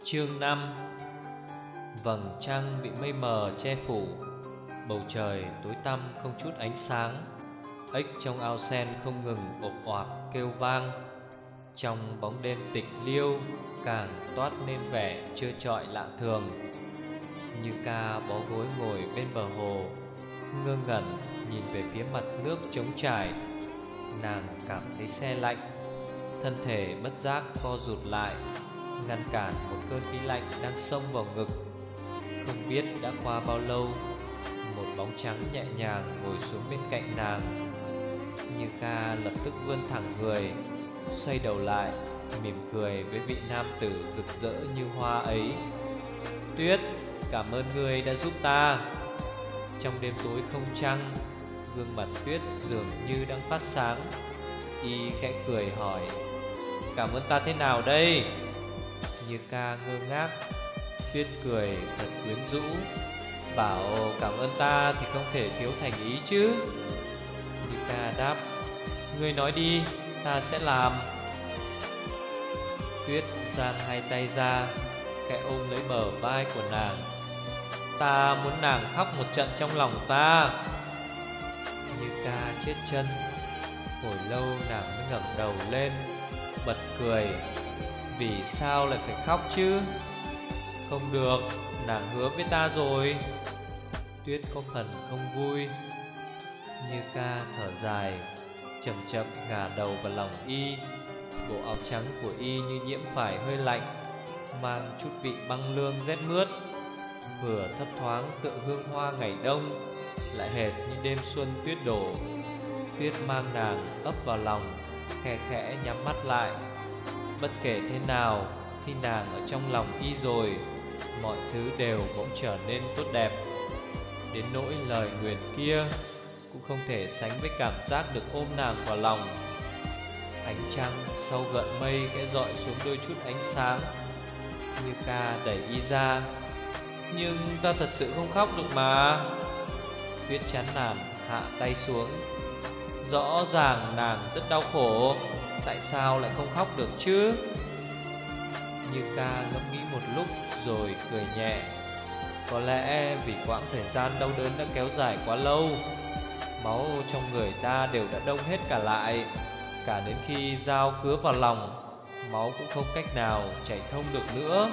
Chương 5. Vầng trăng bị mây mờ che phủ, bầu trời tối tăm không chút ánh sáng. Ếch trong ao sen không ngừng ộp oạp kêu vang. Trong bóng đêm tịch liêu càng toát nên vẻ trơ trọi lạ thường. Như Ca bó gối ngồi bên bờ hồ, ngơ ngẩn nhìn về phía mặt nước trống trải. Nàng cảm thấy se lạnh, thân thể bất giác co rụt lại, ngăn cản một cơn khí lạnh đang xông vào ngực. Không biết đã qua bao lâu, một bóng trắng nhẹ nhàng ngồi xuống bên cạnh nàng. Như Ca lập tức vươn thẳng người, xoay đầu lại, mỉm cười với vị nam tử rực rỡ như hoa ấy. Tuyết, cảm ơn ngươi đã giúp ta. Trong đêm tối không trăng, gương mặt Tuyết dường như đang phát sáng. Y khẽ cười hỏi: cảm ơn ta thế nào đây? Như Ca ngơ ngác. Tuyết cười thật quyến rũ, bảo cảm ơn ta thì không thể thiếu thành ý chứ. Như Ca đáp: ngươi nói đi, ta sẽ làm. Tuyết giang hai tay ra, khẽ ôm lấy bờ vai của nàng. Ta muốn nàng khóc một trận trong lòng ta. Như Ca chết chân. Hồi lâu nàng mới ngẩng đầu lên, bật cười. Vì sao lại phải khóc chứ? Không được, nàng hứa với ta rồi. Tuyết có phần không vui. Như Ca thở dài, chậm chậm ngả đầu vào lòng y. Bộ áo trắng của y như nhiễm phải hơi lạnh, mang chút vị băng lương rét mướt. Vừa thấp thoáng tựa hương hoa ngày đông, lại hệt như đêm xuân tuyết đổ. Tuyết mang nàng ấp vào lòng, khẽ khẽ nhắm mắt lại. Bất kể thế nào, khi nàng ở trong lòng y rồi, mọi thứ đều bỗng trở nên tốt đẹp. Đến nỗi lời nguyền kia cũng không thể sánh với cảm giác được ôm nàng vào lòng. Ánh trăng sau gợn mây khẽ dọi xuống đôi chút ánh sáng. Như Ca đẩy y ra. Nhưng ta thật sự không khóc được mà. Tuyết chán nản hạ tay xuống. Rõ ràng nàng rất đau khổ, tại sao lại không khóc được chứ? Như Ca ngẫm nghĩ một lúc rồi cười nhẹ. Có lẽ vì quãng thời gian đau đớn đã kéo dài quá lâu, máu trong người ta đều đã đông hết cả lại. Cả đến khi dao cứa vào lòng, máu cũng không cách nào chảy thông được nữa.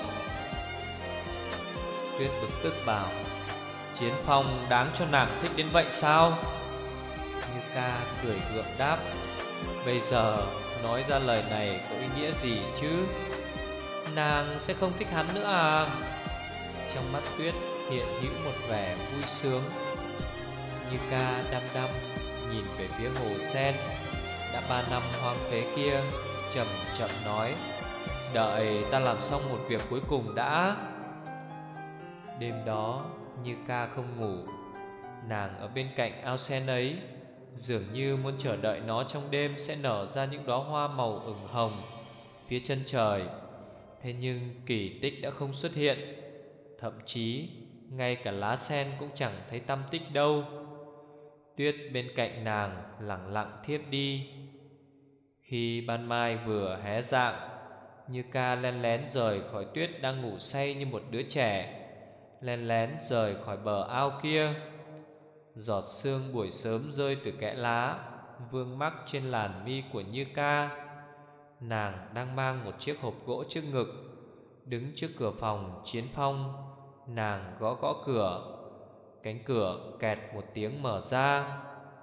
Tuyết bực tức bảo: Chiến Phong đáng cho nàng thích đến vậy sao? Như Ca cười gượng đáp: bây giờ nói ra lời này có ý nghĩa gì chứ? Nàng sẽ không thích hắn nữa à? Trong mắt Tuyết hiện hữu một vẻ vui sướng. Như Ca đăm đăm nhìn về phía hồ sen đã 3 năm hoang phế kia, chậm chậm nói: đợi ta làm xong một việc cuối cùng đã. Đêm đó Như Ca không ngủ. Nàng ở bên cạnh ao sen ấy, dường như muốn chờ đợi nó trong đêm sẽ nở ra những đóa hoa màu ửng hồng phía chân trời. Thế nhưng kỳ tích đã không xuất hiện. Thậm chí ngay cả lá sen cũng chẳng thấy tăm tích đâu. Tuyết bên cạnh nàng lặng lặng thiếp đi. Khi ban mai vừa hé rạng, Như Ca len lén rời khỏi Tuyết đang ngủ say như một đứa trẻ, len lén rời khỏi bờ ao kia. Giọt sương buổi sớm rơi từ kẽ lá, vương mắc trên làn mi của Như Ca. Nàng đang mang một chiếc hộp gỗ trước ngực, đứng trước cửa phòng Chiến Phong. Nàng gõ gõ cửa. Cánh cửa kẹt một tiếng mở ra.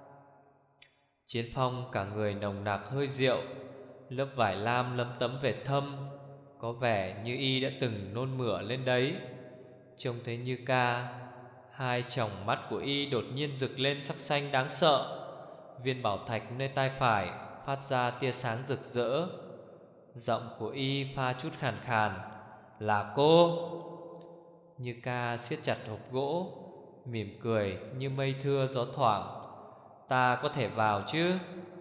Chiến Phong cả người nồng nặc hơi rượu, lớp vải lam lấm tấm vệt thâm, có vẻ như y đã từng nôn mửa lên đấy. Trông thấy Như Ca, hai tròng mắt của y đột nhiên rực lên sắc xanh đáng sợ. Viên bảo thạch nơi tai phải phát ra tia sáng rực rỡ. Giọng của y pha chút khàn khàn: là cô. Như Ca siết chặt hộp gỗ, mỉm cười như mây thưa gió thoảng: ta có thể vào chứ?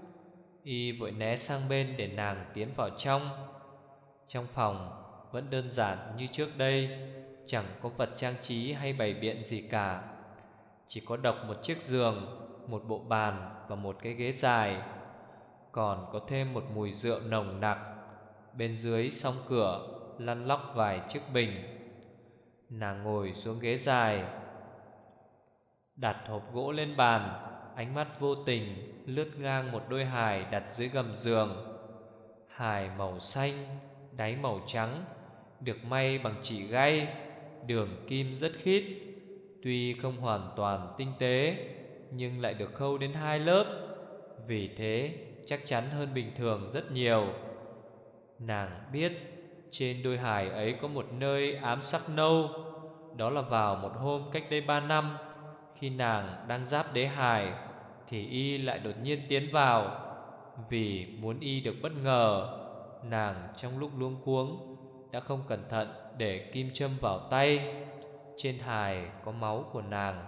Y vội né sang bên để nàng tiến vào trong. Trong phòng vẫn đơn giản như trước đây, chẳng có vật trang trí hay bày biện gì cả. Chỉ có độc một chiếc giường, một bộ bàn và một cái ghế dài. Còn có thêm một mùi rượu nồng nặc. Bên dưới song cửa lăn lóc vài chiếc bình. Nàng ngồi xuống ghế dài, đặt hộp gỗ lên bàn, ánh mắt vô tình lướt ngang một đôi hài đặt dưới gầm giường. Hài màu xanh, đáy màu trắng, được may bằng chỉ gay, đường kim rất khít. Tuy không hoàn toàn tinh tế, nhưng lại được khâu đến 2 lớp, vì thế chắc chắn hơn bình thường rất nhiều. Nàng biết trên đôi hài ấy có một nơi ám sắc nâu. Đó là vào một hôm cách đây 3 năm, khi nàng đang giáp đế hài, thì y lại đột nhiên tiến vào. Vì muốn y được bất ngờ, nàng trong lúc luống cuống đã không cẩn thận để kim châm vào tay. Trên hài có máu của nàng.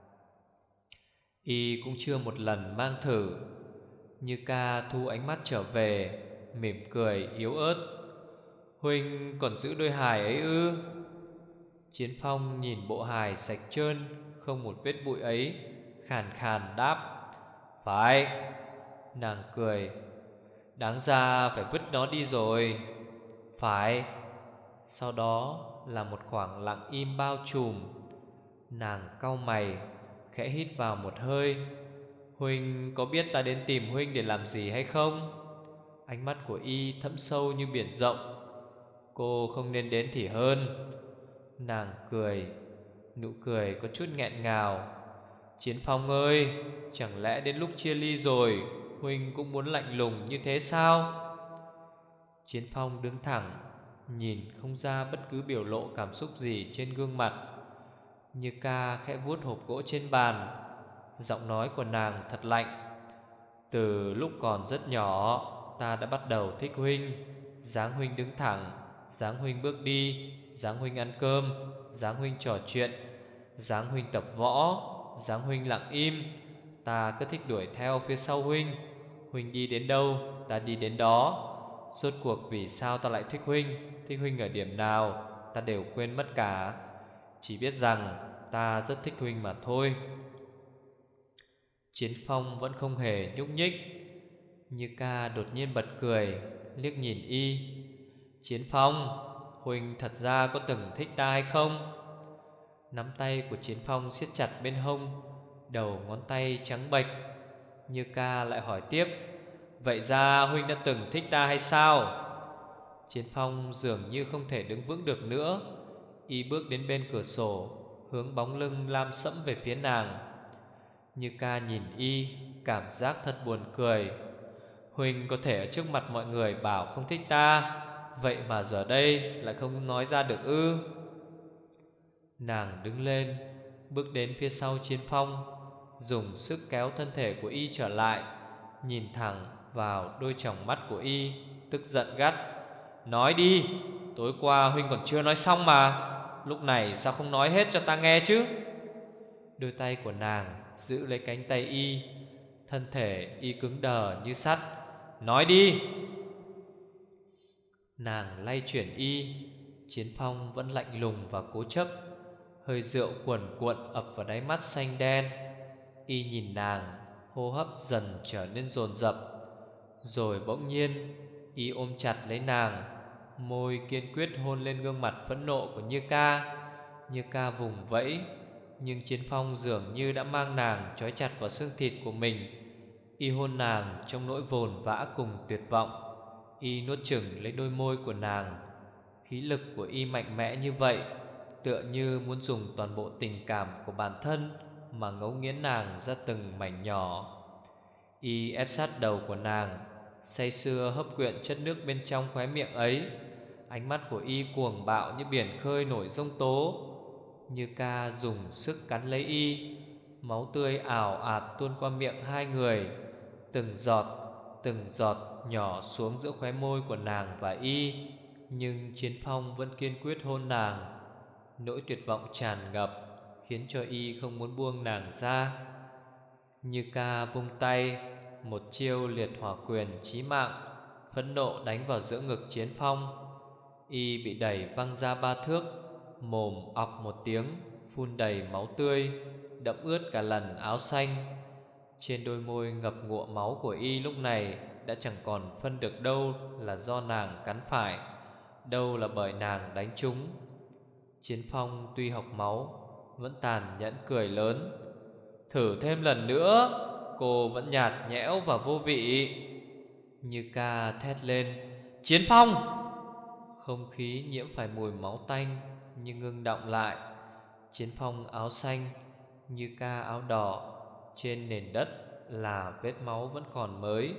Y cũng chưa một lần mang thử. Như ca thu ánh mắt trở về, mỉm cười yếu ớt. Huynh còn giữ đôi hài ấy ư? Chiến Phong nhìn bộ hài sạch trơn, không một vết bụi ấy, khàn khàn đáp: phải. Nàng cười: đáng ra phải vứt nó đi rồi. Phải. Sau đó là một khoảng lặng im bao trùm. Nàng cau mày, khẽ hít vào một hơi. Huynh có biết ta đến tìm huynh để làm gì hay không? Ánh mắt của y thẫm sâu như biển rộng. Cô không nên đến thì hơn. Nàng cười, nụ cười có chút nghẹn ngào. Chiến Phong ơi, chẳng lẽ đến lúc chia ly rồi huynh cũng muốn lạnh lùng như thế sao? Chiến Phong đứng thẳng, nhìn không ra bất cứ biểu lộ cảm xúc gì trên gương mặt. Như ca khẽ vuốt hộp gỗ trên bàn. Giọng nói của nàng thật lạnh. Từ lúc còn rất nhỏ, ta đã bắt đầu thích huynh. Dáng huynh đứng thẳng, dáng huynh bước đi, dáng huynh ăn cơm, dáng huynh trò chuyện, dáng huynh tập võ, dáng huynh lặng im. Ta cứ thích đuổi theo phía sau huynh. Huynh đi đến đâu, ta đi đến đó. Rốt cuộc vì sao ta lại thích huynh, thích huynh ở điểm nào, ta đều quên mất cả. Chỉ biết rằng ta rất thích huynh mà thôi. Chiến Phong vẫn không hề nhúc nhích. Như ca đột nhiên bật cười, liếc nhìn y. Chiến Phong, huynh thật ra có từng thích ta hay không? Nắm tay của Chiến Phong siết chặt bên hông, đầu ngón tay trắng bệch. Như ca lại hỏi tiếp: vậy ra huynh đã từng thích ta hay sao? Chiến Phong dường như không thể đứng vững được nữa. Y bước đến bên cửa sổ, hướng bóng lưng lam sẫm về phía nàng. Như ca nhìn y, cảm giác thật buồn cười. Huynh có thể ở trước mặt mọi người bảo không thích ta, vậy mà giờ đây lại không nói ra được ư? Nàng đứng lên, bước đến phía sau Chiến Phong, dùng sức kéo thân thể của y trở lại, nhìn thẳng vào đôi tròng mắt của y, tức giận gắt: nói đi, tối qua huynh còn chưa nói xong mà, lúc này sao không nói hết cho ta nghe chứ? Đôi tay của nàng giữ lấy cánh tay y, thân thể y cứng đờ như sắt. Nói đi. Nàng lay chuyển y. Chiến Phong vẫn lạnh lùng và cố chấp. Hơi rượu cuồn cuộn ập vào đáy mắt xanh đen. Y nhìn nàng, hô hấp dần trở nên dồn dập. Rồi bỗng nhiên y ôm chặt lấy nàng, môi kiên quyết hôn lên gương mặt phẫn nộ của Như ca. Như ca vùng vẫy, nhưng Chiến Phong dường như đã mang nàng trói chặt vào xương thịt của mình. Y hôn nàng trong nỗi vồn vã cùng tuyệt vọng. Y nuốt chửng lấy đôi môi của nàng. Khí lực của y mạnh mẽ như vậy, tựa như muốn dùng toàn bộ tình cảm của bản thân mà ngấu nghiến nàng ra từng mảnh nhỏ. Y ép sát đầu của nàng, say sưa hấp quyện chất nước bên trong khóe miệng ấy. Ánh mắt của y cuồng bạo như biển khơi nổi giông tố. Như ca dùng sức cắn lấy y. Máu tươi ảo ạt tuôn qua miệng hai người, từng giọt nhỏ xuống giữa khóe môi của nàng và y. Nhưng Chiến Phong vẫn kiên quyết hôn nàng. Nỗi tuyệt vọng tràn ngập khiến cho y không muốn buông nàng ra. Như ca vung tay, một chiêu liệt hỏa quyền chí mạng phẫn nộ đánh vào giữa ngực Chiến Phong. Y bị đẩy văng ra 3 thước, mồm ọc một tiếng, phun đầy máu tươi, đẫm ướt cả lần áo xanh. Trên đôi môi ngập ngụa máu của y lúc này đã chẳng còn phân được đâu là do nàng cắn phải, đâu là bởi nàng đánh trúng. Chiến Phong tuy học máu vẫn tàn nhẫn cười lớn. Thử thêm lần nữa, cô vẫn nhạt nhẽo và vô vị. Như ca thét lên: Chiến Phong! Không khí nhiễm phải mùi máu tanh nhưng ngưng đọng lại. Chiến Phong áo xanh, Như ca áo đỏ. Trên nền đất là vết máu vẫn còn mới.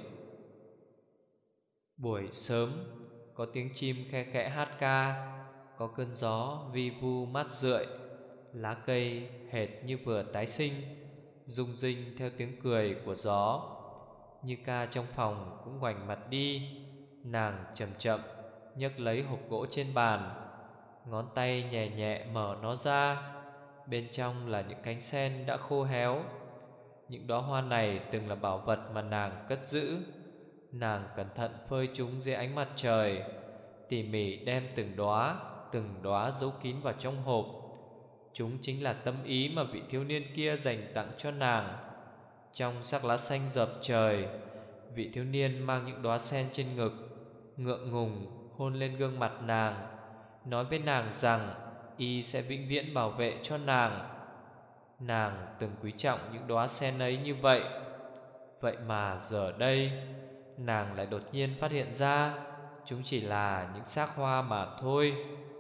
Buổi sớm, có tiếng chim khe khẽ hát ca, có cơn gió vi vu mát rượi. Lá cây hệt như vừa tái sinh, rung rinh theo tiếng cười của gió. Như ca trong phòng cũng ngoảnh mặt đi. Nàng chậm chậm nhấc lấy hộp gỗ trên bàn, ngón tay nhẹ nhẹ mở nó ra. Bên trong là những cánh sen đã khô héo. Những đóa hoa này từng là bảo vật mà nàng cất giữ. Nàng cẩn thận phơi chúng dưới ánh mặt trời, tỉ mỉ đem từng đóa giấu kín vào trong hộp. Chúng chính là tâm ý mà vị thiếu niên kia dành tặng cho nàng. Trong sắc lá xanh rợp trời, vị thiếu niên mang những đóa sen trên ngực, ngượng ngùng hôn lên gương mặt nàng, nói với nàng rằng y sẽ vĩnh viễn bảo vệ cho nàng. Nàng từng quý trọng những đóa sen ấy như vậy. Vậy mà giờ đây nàng lại đột nhiên phát hiện ra chúng chỉ là những xác hoa mà thôi.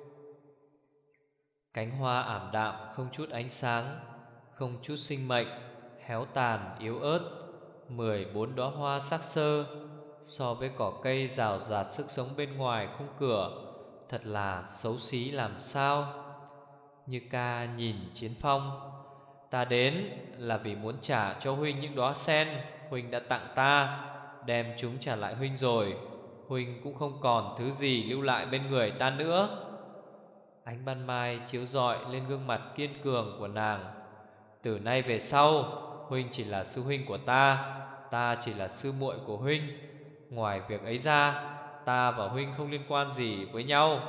Cánh hoa ảm đạm không chút ánh sáng, không chút sinh mệnh, héo tàn yếu ớt. 14 đóa hoa sắc sơ so với cỏ cây rào rạt sức sống bên ngoài khung cửa, thật là xấu xí làm sao. Như ca nhìn Chiến Phong: Ta đến là vì muốn trả cho huynh những đóa sen huynh đã tặng ta. Đem chúng trả lại huynh rồi, huynh cũng không còn thứ gì lưu lại bên người ta nữa. Ánh ban mai chiếu rọi lên gương mặt kiên cường của nàng. Từ nay về sau, huynh chỉ là sư huynh của ta, ta chỉ là sư muội của huynh. Ngoài việc ấy ra, ta và huynh không liên quan gì với nhau.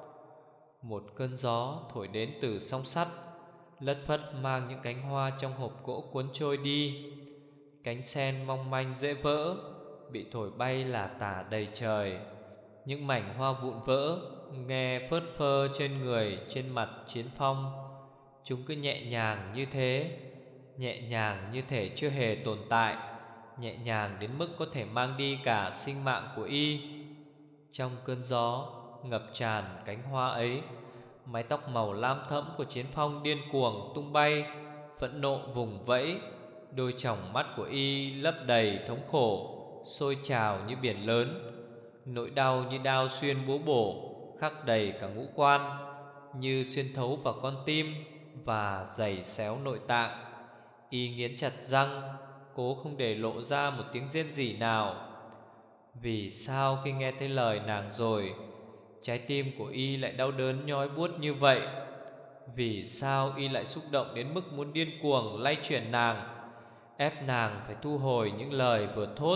Một cơn gió thổi đến từ song sắt, lất phất mang những cánh hoa trong hộp gỗ cuốn trôi đi. Cánh sen mong manh dễ vỡ, bị thổi bay là tả đầy trời. Những mảnh hoa vụn vỡ nghe phớt phơ trên người, trên mặt Chiến Phong. Chúng cứ nhẹ nhàng như thế, nhẹ nhàng như thể chưa hề tồn tại, nhẹ nhàng đến mức có thể mang đi cả sinh mạng của y. Trong cơn gió ngập tràn cánh hoa ấy, mái tóc màu lam thẫm của Chiến Phong điên cuồng tung bay, phẫn nộ vùng vẫy. Đôi tròng mắt của y lấp đầy thống khổ, sôi trào như biển lớn. Nỗi đau như đao xuyên búa bổ, khắc đầy cả ngũ quan, như xuyên thấu vào con tim và giày xéo nội tạng. Y nghiến chặt răng, cố không để lộ ra một tiếng rên rỉ nào. Vì sao khi nghe thấy lời nàng rồi, trái tim của y lại đau đớn nhói buốt như vậy? Vì sao y lại xúc động đến mức muốn điên cuồng lay chuyển nàng, ép nàng phải thu hồi những lời vừa thốt?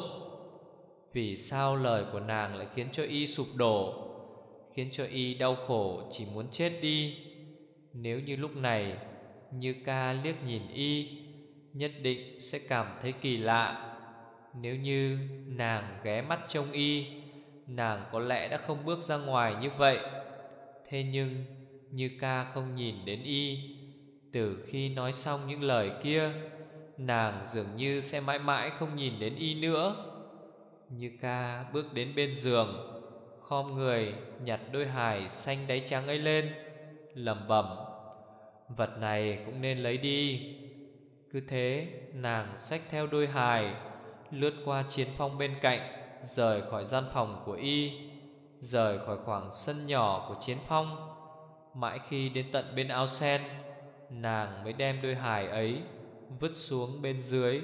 Vì sao lời của nàng lại khiến cho y sụp đổ, khiến cho y đau khổ chỉ muốn chết đi? Nếu như lúc này Như ca liếc nhìn y, nhất định sẽ cảm thấy kỳ lạ. Nếu như nàng ghé mắt trông y, nàng có lẽ đã không bước ra ngoài như vậy. Thế nhưng Như ca không nhìn đến y. Từ khi nói xong những lời kia, nàng dường như sẽ mãi mãi không nhìn đến y nữa. Như ca bước đến bên giường, khom người nhặt đôi hài xanh đáy trắng ấy lên, lẩm bẩm: Vật này cũng nên lấy đi. Cứ thế nàng xách theo đôi hài, lướt qua Chiến Phong bên cạnh, rời khỏi gian phòng của y, rời khỏi khoảng sân nhỏ của Chiến Phong. Mãi khi đến tận bên ao sen, nàng mới đem đôi hài ấy vứt xuống bên dưới.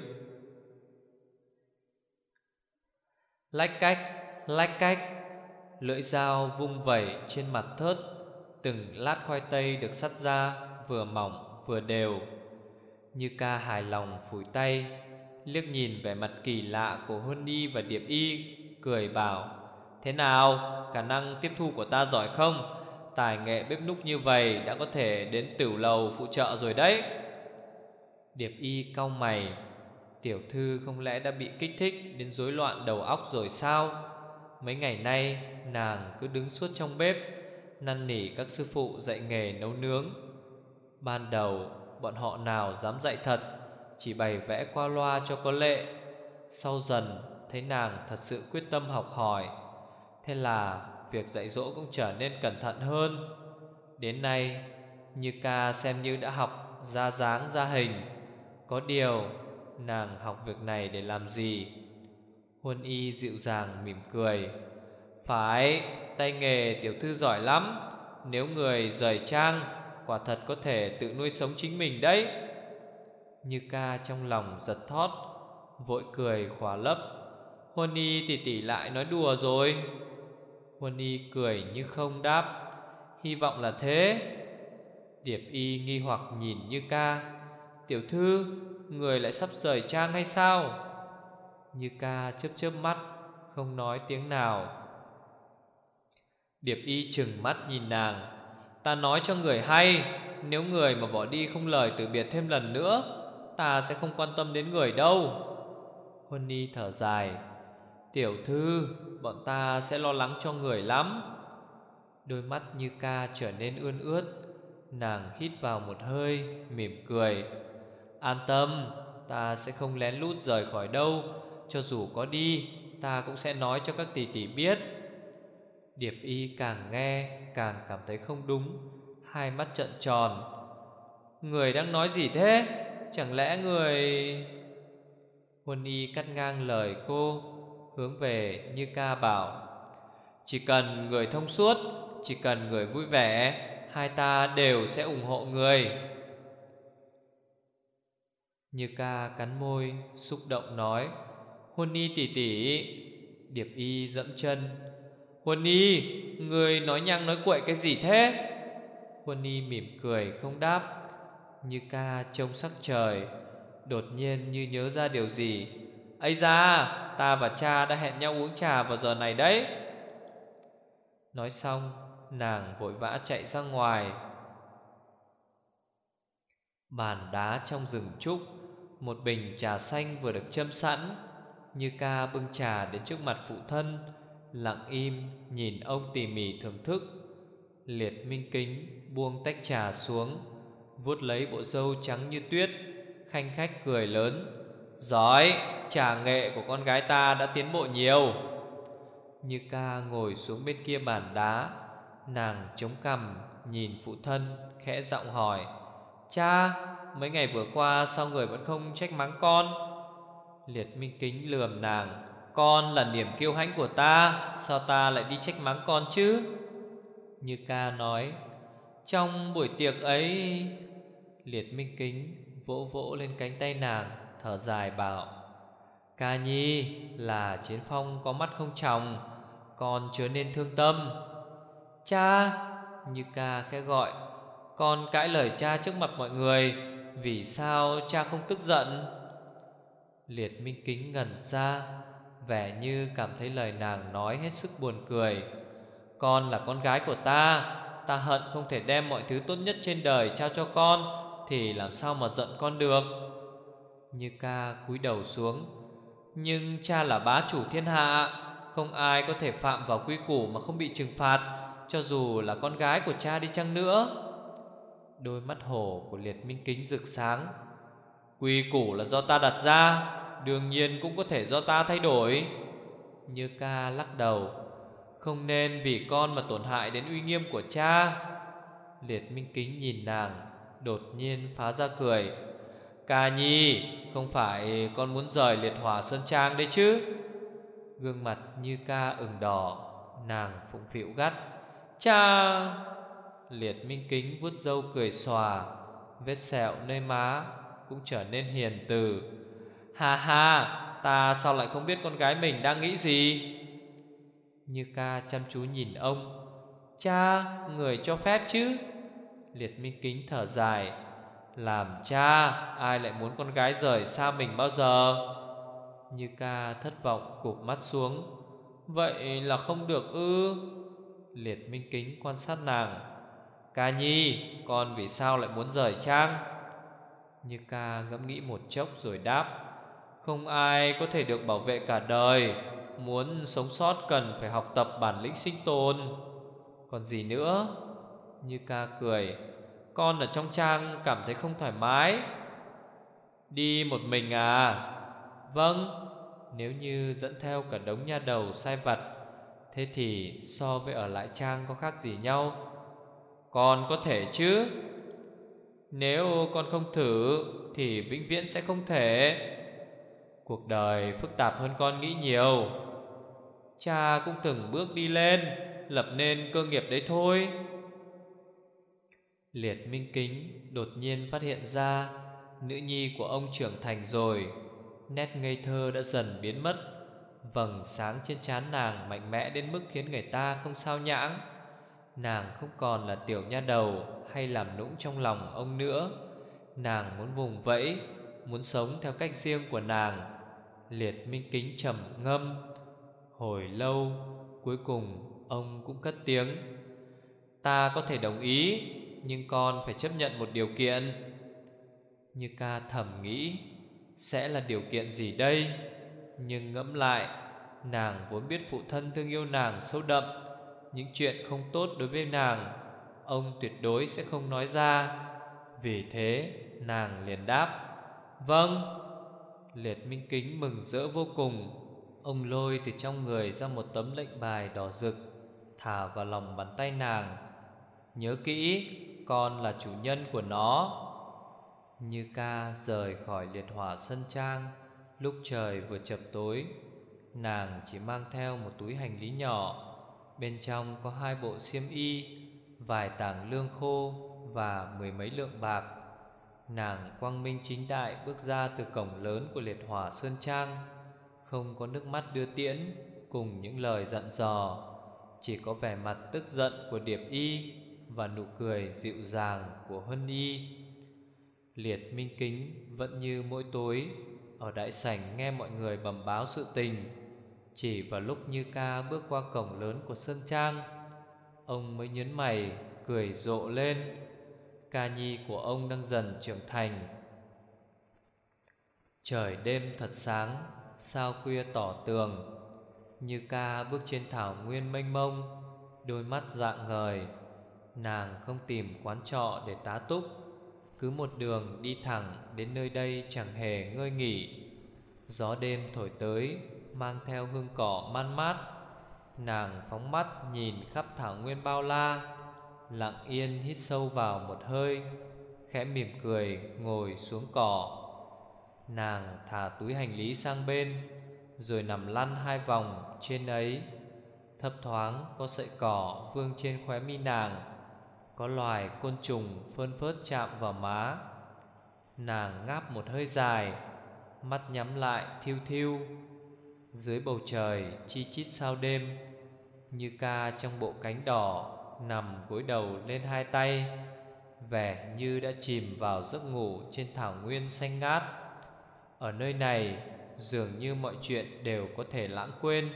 Lách cách, lưỡi dao vung vẩy trên mặt thớt. Từng lát khoai tây được sắt ra, vừa mỏng vừa đều. Như ca hài lòng phủi tay, liếc nhìn vẻ mặt kỳ lạ của Huân Y và Điệp Y, cười bảo: Thế nào, khả năng tiếp thu của ta giỏi không? Tài nghệ bếp núc như vậy đã có thể đến tửu lầu phụ trợ rồi đấy. Điệp Y cau mày: Tiểu thư không lẽ đã bị kích thích đến rối loạn đầu óc rồi sao? Mấy ngày nay nàng cứ đứng suốt trong bếp, năn nỉ các sư phụ dạy nghề nấu nướng. Ban đầu bọn họ nào dám dạy thật, chỉ bày vẽ qua loa cho có lệ. Sau dần thấy nàng thật sự quyết tâm học hỏi, thế là việc dạy dỗ cũng trở nên cẩn thận hơn. Đến nay Như Ca xem như đã học ra dáng ra hình. Có điều nàng học việc này để làm gì? Huân Y dịu dàng mỉm cười. Phải, tay nghề tiểu thư giỏi lắm. Nếu người rời trang, quả thật có thể tự nuôi sống chính mình đấy. Như Ca trong lòng giật thót, vội cười khỏa lấp. Huân Y tỷ tỷ lại nói đùa rồi. Huân Y cười như không đáp. Hy vọng là thế. Điệp Y nghi hoặc nhìn Như Ca. Tiểu thư, người lại sắp rời trang hay sao? Như Ca chớp chớp mắt, không nói tiếng nào. Điệp Y trừng mắt nhìn nàng. Ta nói cho người hay, nếu người mà bỏ đi không lời từ biệt thêm lần nữa, ta sẽ không quan tâm đến người đâu. Huân Y thở dài. Tiểu thư, bọn ta sẽ lo lắng cho người lắm. Đôi mắt Như Ca trở nên ươn ướt. Nàng hít vào một hơi, mỉm cười. An tâm, ta sẽ không lén lút rời khỏi đâu. Cho dù có đi, ta cũng sẽ nói cho các tỷ tỷ biết. Điệp Y càng nghe càng cảm thấy không đúng, hai mắt trợn tròn. Người đang nói gì thế? Chẳng lẽ người... Huân Y cắt ngang lời cô, hướng về Như Ca bảo. Chỉ cần người thông suốt, chỉ cần người vui vẻ, hai ta đều sẽ ủng hộ người. Như Ca cắn môi, xúc động nói. Huân Y tỷ tỷ. Điệp Y dẫm chân. Huân Y, người nói nhăng nói cuội cái gì thế? Huân Y mỉm cười không đáp. Như Ca trông sắc trời, đột nhiên như nhớ ra điều gì. Ây da, ta và cha đã hẹn nhau uống trà vào giờ này đấy. Nói xong, nàng vội vã chạy ra ngoài. Bàn đá trong rừng trúc, một bình trà xanh vừa được châm sẵn. Như Ca bưng trà đến trước mặt phụ thân, lặng im nhìn ông tỉ mỉ thưởng thức. Liệt Minh Kính buông tách trà xuống, vuốt lấy bộ râu trắng như tuyết, khanh khách cười lớn. Giỏi, trà nghệ của con gái ta đã tiến bộ nhiều. Như Ca ngồi xuống bên kia bàn đá, nàng chống cằm nhìn phụ thân, khẽ giọng hỏi. Cha, mấy ngày vừa qua sao người vẫn không trách mắng con? Liệt Minh Kính lườm nàng. Con là niềm kiêu hãnh của ta, sao ta lại đi trách mắng con chứ? Như Ca nói. Trong buổi tiệc ấy... Liệt Minh Kính vỗ vỗ lên cánh tay nàng, thở dài bảo. Ca nhi là Chiến Phong có mắt không tròng, con chớ nên thương tâm. Cha, Như Ca khẽ gọi. Con cãi lời cha trước mặt mọi người, vì sao cha không tức giận? Liệt Minh Kính ngẩn ra, vẻ như cảm thấy lời nàng nói hết sức buồn cười. Con là con gái của ta, ta hận không thể đem mọi thứ tốt nhất trên đời trao cho con, thì làm sao mà giận con được? Như Ca cúi đầu xuống. Nhưng cha là bá chủ thiên hạ, không ai có thể phạm vào quy củ mà không bị trừng phạt, cho dù là con gái của cha đi chăng nữa. Đôi mắt hổ của Liệt Minh Kính rực sáng. Quy củ là do ta đặt ra, đương nhiên cũng có thể do ta thay đổi. Như Ca lắc đầu. Không nên vì con mà tổn hại đến uy nghiêm của cha. Liệt Minh Kính nhìn nàng, đột nhiên phá ra cười. Ca nhi, không phải con muốn rời Liệt Hỏa Sơn Trang đấy chứ? Gương mặt Như Ca ửng đỏ, nàng phụng phịu gắt. Cha! Liệt Minh Kính vuốt râu cười xòa, vết sẹo nơi má cũng trở nên hiền từ. Ha ha, ta sao lại không biết con gái mình đang nghĩ gì? Như Ca chăm chú nhìn ông. Cha, người cho phép chứ? Liệt Minh Kính thở dài. Làm cha, ai lại muốn con gái rời xa mình bao giờ? Như Ca thất vọng cụp mắt xuống. Vậy là không được ư? Liệt Minh Kính quan sát nàng. Ca nhi, con vì sao lại muốn rời trang? Như Ca ngẫm nghĩ một chốc rồi đáp. Không ai có thể được bảo vệ cả đời. muốn sống sót cần phải học tập bản lĩnh sinh tồn. Còn gì nữa? Như ca cười. Con ở trong trang cảm thấy không thoải mái. Đi một mình à? Vâng. Nếu như dẫn theo cả đống nha đầu sai vặt, thế thì so với ở lại trang có khác gì nhau? Con có thể chứ? Nếu con không thử thì vĩnh viễn sẽ không thể. Cuộc đời phức tạp hơn con nghĩ nhiều. Cha cũng từng bước đi lên, lập nên cơ nghiệp đấy thôi. Liệt Minh Kính đột nhiên phát hiện ra nữ nhi của ông trưởng thành rồi. Nét ngây thơ đã dần biến mất. Vầng sáng trên trán nàng mạnh mẽ đến mức khiến người ta không sao nhãng. Nàng không còn là tiểu nha đầu hay làm nũng trong lòng ông nữa. Nàng muốn vùng vẫy, muốn sống theo cách riêng của nàng. Liệt Minh Kính trầm ngâm. Hồi lâu, cuối cùng ông cũng cất tiếng. Ta có thể đồng ý, nhưng con phải chấp nhận một điều kiện. Như ca thầm nghĩ, sẽ là điều kiện gì đây? Nhưng ngẫm lại, nàng vốn biết phụ thân thương yêu nàng sâu đậm. Những chuyện không tốt đối với nàng, ông tuyệt đối sẽ không nói ra. Vì thế nàng liền đáp: vâng. Liệt Minh Kính mừng rỡ vô cùng. Ông lôi từ trong người ra một tấm lệnh bài đỏ rực, thả vào lòng bàn tay nàng. Nhớ kỹ, con là chủ nhân của nó. Như ca rời khỏi liệt hỏa sân trang. Lúc trời vừa chập tối, nàng chỉ mang theo một túi hành lý nhỏ. Bên trong có 2 bộ xiêm y, vài tảng lương khô và 10 mấy lượng bạc. Nàng quang minh chính đại bước ra từ cổng lớn của liệt hỏa sơn trang. Không có nước mắt đưa tiễn cùng những lời dặn dò, chỉ có vẻ mặt tức giận của Điệp Y và nụ cười dịu dàng của Huân Y. Liệt Minh Kính vẫn như mỗi tối ở đại sảnh nghe mọi người bẩm báo sự tình. Chỉ vào lúc Như ca bước qua cổng lớn của sơn trang, ông mới nhớn mày cười rộ lên. Ca nhi của ông đang dần trưởng thành. Trời đêm thật sáng, sao khuya tỏ tường. Như ca bước trên thảo nguyên mênh mông, đôi mắt rạng ngời. Nàng không tìm quán trọ để tá túc, cứ một đường đi thẳng đến nơi đây chẳng hề ngơi nghỉ. Gió đêm thổi tới mang theo hương cỏ man mát. Nàng phóng mắt nhìn khắp thảo nguyên bao la, lặng yên hít sâu vào một hơi, khẽ mỉm cười ngồi xuống cỏ. Nàng thả túi hành lý sang bên, rồi nằm lăn 2 vòng trên ấy. Thấp thoáng có sợi cỏ vương trên khóe mi nàng, có loài côn trùng phơn phớt chạm vào má. Nàng ngáp một hơi dài, mắt nhắm lại thiu thiu. Dưới bầu trời chi chít sao đêm, Như ca trong bộ cánh đỏ nằm gối đầu lên 2 tay, vẻ như đã chìm vào giấc ngủ trên thảo nguyên xanh ngát. Ở nơi này dường như mọi chuyện đều có thể lãng quên.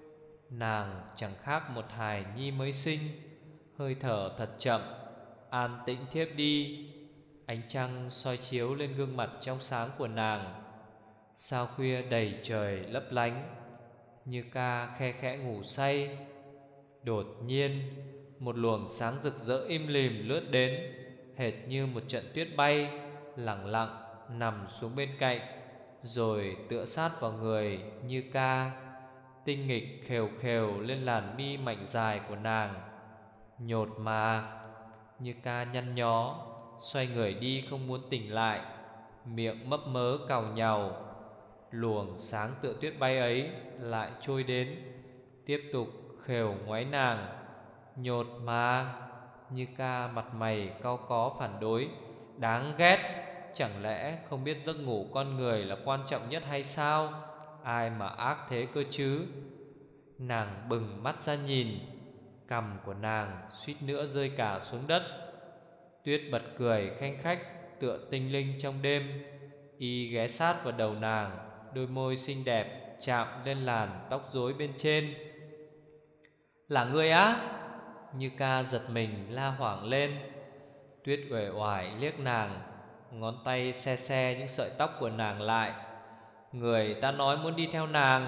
Nàng chẳng khác một hài nhi mới sinh, hơi thở thật chậm, an tĩnh thiếp đi. Ánh trăng soi chiếu lên gương mặt trong sáng của nàng. Sao khuya đầy trời lấp lánh. Như ca khe khẽ ngủ say. Đột nhiên một luồng sáng rực rỡ im lìm lướt đến, hệt như một trận tuyết bay, lẳng lặng nằm xuống bên cạnh, rồi tựa sát vào người Như ca. Tinh nghịch khều khều lên làn mi mảnh dài của nàng. Nhột mà. Như ca nhăn nhó, xoay người đi không muốn tỉnh lại, miệng mấp mớ càu nhàu. Luồng sáng tựa tuyết bay ấy lại trôi đến, tiếp tục khều ngoáy nàng. Nhột mà. Như ca mặt mày cau có phản đối. Đáng ghét. Chẳng lẽ không biết giấc ngủ con người là quan trọng nhất hay sao? Ai mà ác thế cơ chứ? Nàng bừng mắt ra nhìn, cằm của nàng suýt nữa rơi cả xuống đất. Tuyết bật cười khanh khách tựa tinh linh trong đêm. Y ghé sát vào đầu nàng, đôi môi xinh đẹp chạm lên làn tóc rối bên trên. Là ngươi á? Như ca giật mình la hoảng lên. Tuyết uể oải liếc nàng, ngón tay se se những sợi tóc của nàng lại. Người ta nói muốn đi theo nàng,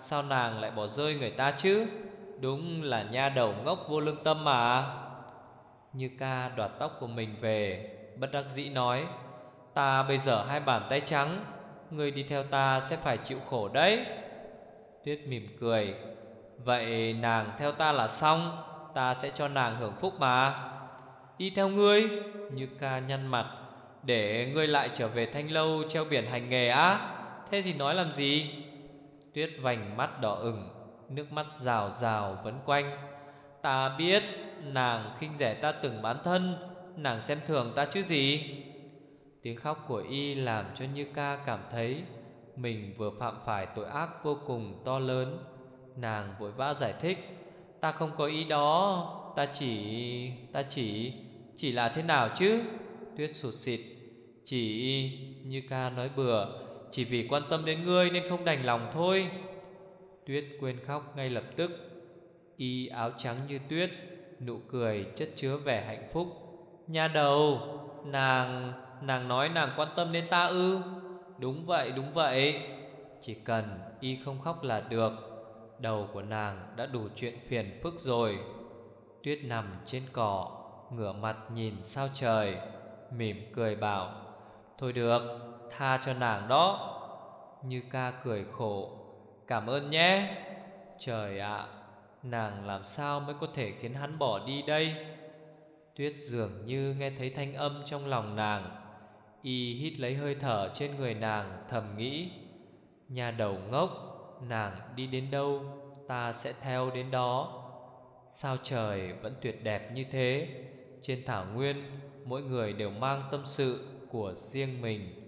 sao nàng lại bỏ rơi người ta chứ? Đúng là nha đầu ngốc vô lương tâm mà. Như Ca đoạt tóc của mình về, bất đắc dĩ nói: ta bây giờ hai bàn tay trắng, ngươi đi theo ta sẽ phải chịu khổ đấy. Tuyết mỉm cười: vậy nàng theo ta là xong, ta sẽ cho nàng hưởng phúc mà. Đi theo ngươi? Như Ca nhăn mặt: để ngươi lại trở về Thanh Lâu treo biển hành nghề á? Thế thì nói làm gì? Tuyết vành mắt đỏ ửng, nước mắt rào rào vấn quanh: ta biết nàng khinh rẻ ta từng bán thân, nàng xem thường ta chứ gì. Tiếng khóc của y làm cho Như Ca cảm thấy mình vừa phạm phải tội ác vô cùng to lớn. Nàng vội vã giải thích: ta không có ý đó, ta chỉ là thế nào chứ? Tuyết sụt sịt: chỉ, Như Ca nói bừa, chỉ vì quan tâm đến ngươi nên không đành lòng thôi. Tuyết quên khóc ngay lập tức. Y áo trắng như tuyết, nụ cười chất chứa vẻ hạnh phúc: nha đầu, nàng nói nàng quan tâm đến ta ư? Đúng vậy, đúng vậy. Chỉ cần y không khóc là được. Đầu của nàng đã đủ chuyện phiền phức rồi. Tuyết nằm trên cỏ, ngửa mặt nhìn sao trời, mỉm cười bảo: thôi được, tha cho nàng đó. Như Ca cười khổ: cảm ơn nhé. Trời ạ, nàng làm sao mới có thể khiến hắn bỏ đi đây? Tuyết dường như nghe thấy thanh âm trong lòng nàng. Y hít lấy hơi thở trên người nàng, thầm nghĩ: nhà đầu ngốc, nàng đi đến đâu ta sẽ theo đến đó. Sao trời vẫn tuyệt đẹp như thế. Trên thảo nguyên, mỗi người đều mang tâm sự của riêng mình.